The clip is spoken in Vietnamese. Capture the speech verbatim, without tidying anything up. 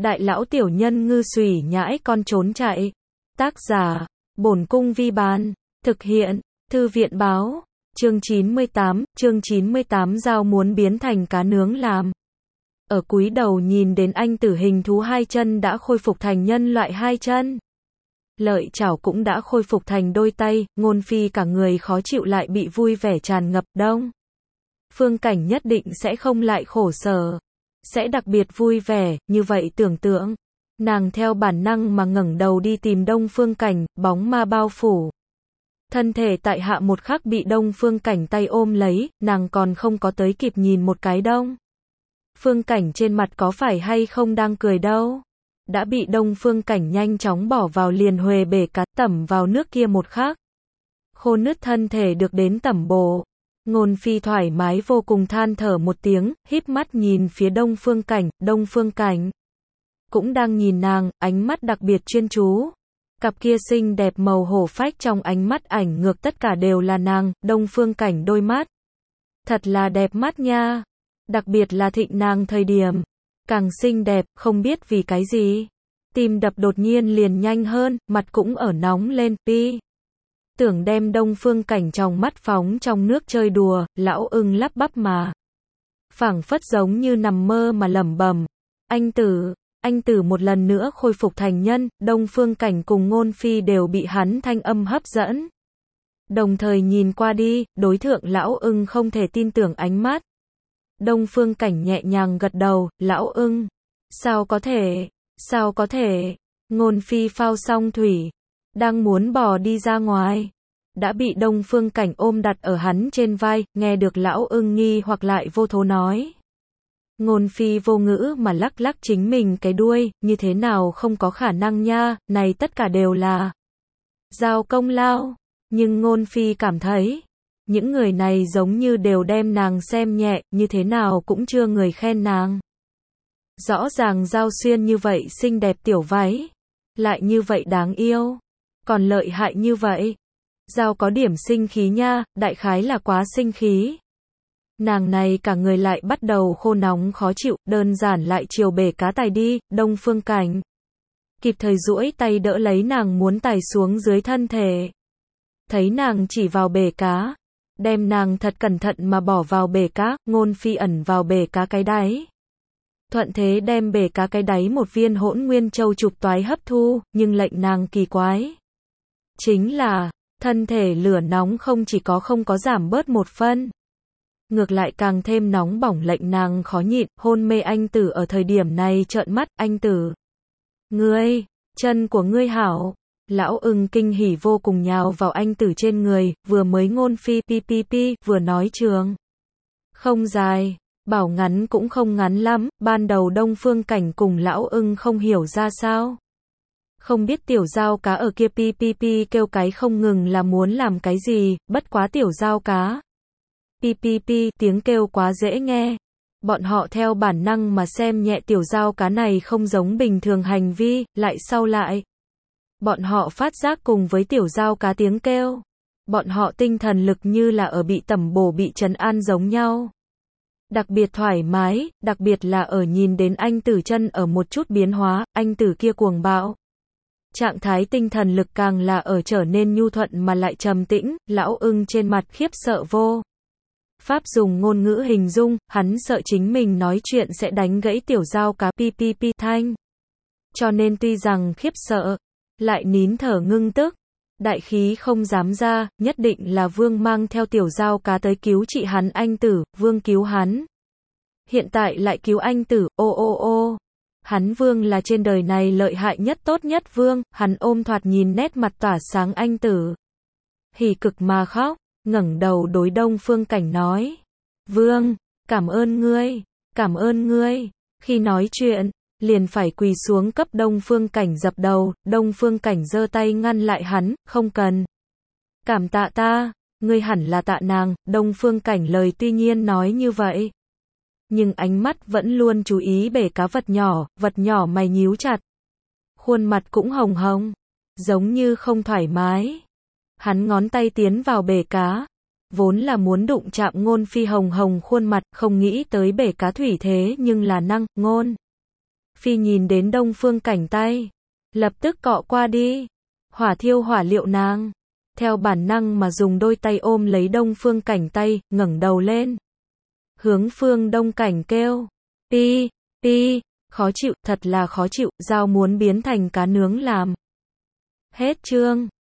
đại lão tiểu nhân ngư xùy nhãi con trốn chạy. Tác giả, Bổn Cung Vi Bán. Thực hiện, Thư viện Báo. Chương chín mươi tám, chương chín mươi tám Dao muốn biến thành cá nướng làm. Ở cúi đầu nhìn đến anh tử hình thú hai chân đã khôi phục thành nhân loại hai chân. Lợi chảo cũng đã khôi phục thành đôi tay, Ngôn Phi cả người khó chịu lại bị vui vẻ tràn ngập. Đông Phương Cảnh nhất định sẽ không lại khổ sở, sẽ đặc biệt vui vẻ, như vậy tưởng tượng. Nàng theo bản năng mà ngẩng đầu đi tìm Đông Phương Cảnh, bóng ma bao phủ. Thân thể tại hạ một khắc bị Đông Phương Cảnh tay ôm lấy, nàng còn không có tới kịp nhìn một cái Đông Phương Cảnh trên mặt có phải hay không đang cười đâu. Đã bị Đông Phương Cảnh nhanh chóng bỏ vào liền huề bể cá, tẩm vào nước kia một khắc. Khô nứt thân thể được đến tẩm bổ. Ngôn Phi thoải mái vô cùng than thở một tiếng, híp mắt nhìn phía Đông Phương Cảnh, Đông Phương Cảnh cũng đang nhìn nàng, ánh mắt đặc biệt chuyên chú. Cặp kia xinh đẹp màu hổ phách trong ánh mắt ảnh ngược tất cả đều là nàng, Đông Phương Cảnh đôi mắt. Thật là đẹp mắt nha. Đặc biệt là thịnh nàng thời điểm. Càng xinh đẹp, không biết vì cái gì. Tim đập đột nhiên liền nhanh hơn, mặt cũng ở nóng lên, pi. Tưởng đem Đông Phương Cảnh trong mắt phóng trong nước chơi đùa, lão ưng lắp bắp mà. Phảng phất giống như nằm mơ mà lẩm bẩm. Anh tử, anh tử một lần nữa khôi phục thành nhân, Đông Phương Cảnh cùng Ngôn Phi đều bị hắn thanh âm hấp dẫn. Đồng thời nhìn qua đi, đối thượng lão ưng không thể tin tưởng ánh mắt. Đông Phương Cảnh nhẹ nhàng gật đầu, lão ưng. Sao có thể, sao có thể, Ngôn Phi phao xong thủy. Đang muốn bò đi ra ngoài. Đã bị Đông Phương Cảnh ôm đặt ở hắn trên vai, nghe được lão ưng nghi hoặc lại vô thố nói. Ngôn Phi vô ngữ mà lắc lắc chính mình cái đuôi, như thế nào không có khả năng nha, này tất cả đều là Dao công lao. Nhưng Ngôn Phi cảm thấy, những người này giống như đều đem nàng xem nhẹ, như thế nào cũng chưa người khen nàng. Rõ ràng Dao xuyên như vậy xinh đẹp tiểu váy, lại như vậy đáng yêu, còn lợi hại như vậy. Dao có điểm sinh khí nha, đại khái là quá sinh khí. Nàng này cả người lại bắt đầu khô nóng khó chịu, đơn giản lại chiều bể cá tài đi. Đông Phương Cảnh kịp thời duỗi tay đỡ lấy nàng muốn tài xuống dưới thân thể. Thấy nàng chỉ vào bể cá, đem nàng thật cẩn thận mà bỏ vào bể cá, Ngôn Phi ẩn vào bể cá cái đáy. Thuận thế đem bể cá cái đáy một viên hỗn nguyên châu chụp toái hấp thu, nhưng lệnh nàng kỳ quái. Chính là, thân thể lửa nóng không chỉ có không có giảm bớt một phân. Ngược lại càng thêm nóng bỏng lệnh nàng khó nhịn, hôn mê anh tử ở thời điểm này trợn mắt, anh tử. Ngươi, chân của ngươi hảo. Lão ưng kinh hỉ vô cùng nhào vào anh tử trên người, vừa mới Ngôn Phi pi pi pi, vừa nói trường. Không dài, bảo ngắn cũng không ngắn lắm, ban đầu Đông Phương Cảnh cùng lão ưng không hiểu ra sao. Không biết tiểu dao cá ở kia pi pi pi kêu cái không ngừng là muốn làm cái gì, bất quá tiểu dao cá. Pi pi pi, tiếng kêu quá dễ nghe. Bọn họ theo bản năng mà xem nhẹ tiểu dao cá này không giống bình thường hành vi, lại sau lại. Bọn họ phát giác cùng với tiểu dao cá tiếng kêu. Bọn họ tinh thần lực như là ở bị tẩm bổ bị trấn an giống nhau. Đặc biệt thoải mái, đặc biệt là ở nhìn đến anh tử chân ở một chút biến hóa, anh tử kia cuồng bạo. Trạng thái tinh thần lực càng là ở trở nên nhu thuận mà lại trầm tĩnh, lão ưng trên mặt khiếp sợ vô pháp dùng ngôn ngữ hình dung, hắn sợ chính mình nói chuyện sẽ đánh gãy tiểu dao cá pi pi pi thanh. Cho nên tuy rằng khiếp sợ, lại nín thở ngưng tức, đại khí không dám ra, nhất định là Vương mang theo tiểu dao cá tới cứu trị hắn anh tử, Vương cứu hắn. Hiện tại lại cứu anh tử, ô ô ô. Hắn Vương là trên đời này lợi hại nhất tốt nhất Vương, hắn ôm thoạt nhìn nét mặt tỏa sáng anh tử. Hỉ cực mà khóc, ngẩng đầu đối Đông Phương Cảnh nói. Vương, cảm ơn ngươi, cảm ơn ngươi. Khi nói chuyện, liền phải quỳ xuống cấp Đông Phương Cảnh dập đầu, Đông Phương Cảnh giơ tay ngăn lại hắn, không cần. Cảm tạ ta, ngươi hẳn là tạ nàng, Đông Phương Cảnh lời tuy nhiên nói như vậy. Nhưng ánh mắt vẫn luôn chú ý bể cá vật nhỏ, vật nhỏ mày nhíu chặt. Khuôn mặt cũng hồng hồng, giống như không thoải mái. Hắn ngón tay tiến vào bể cá. Vốn là muốn đụng chạm Ngôn Phi hồng hồng khuôn mặt, không nghĩ tới bể cá thủy thế nhưng là năng, Ngôn Phi nhìn đến Đông Phương Cảnh tay, lập tức cọ qua đi. Hỏa thiêu hỏa liệu nàng, theo bản năng mà dùng đôi tay ôm lấy Đông Phương Cảnh tay, ngẩng đầu lên. Hướng Phương Đông Cảnh kêu, pi, pi, khó chịu, thật là khó chịu, dao muốn biến thành cá nướng làm. Hết chương.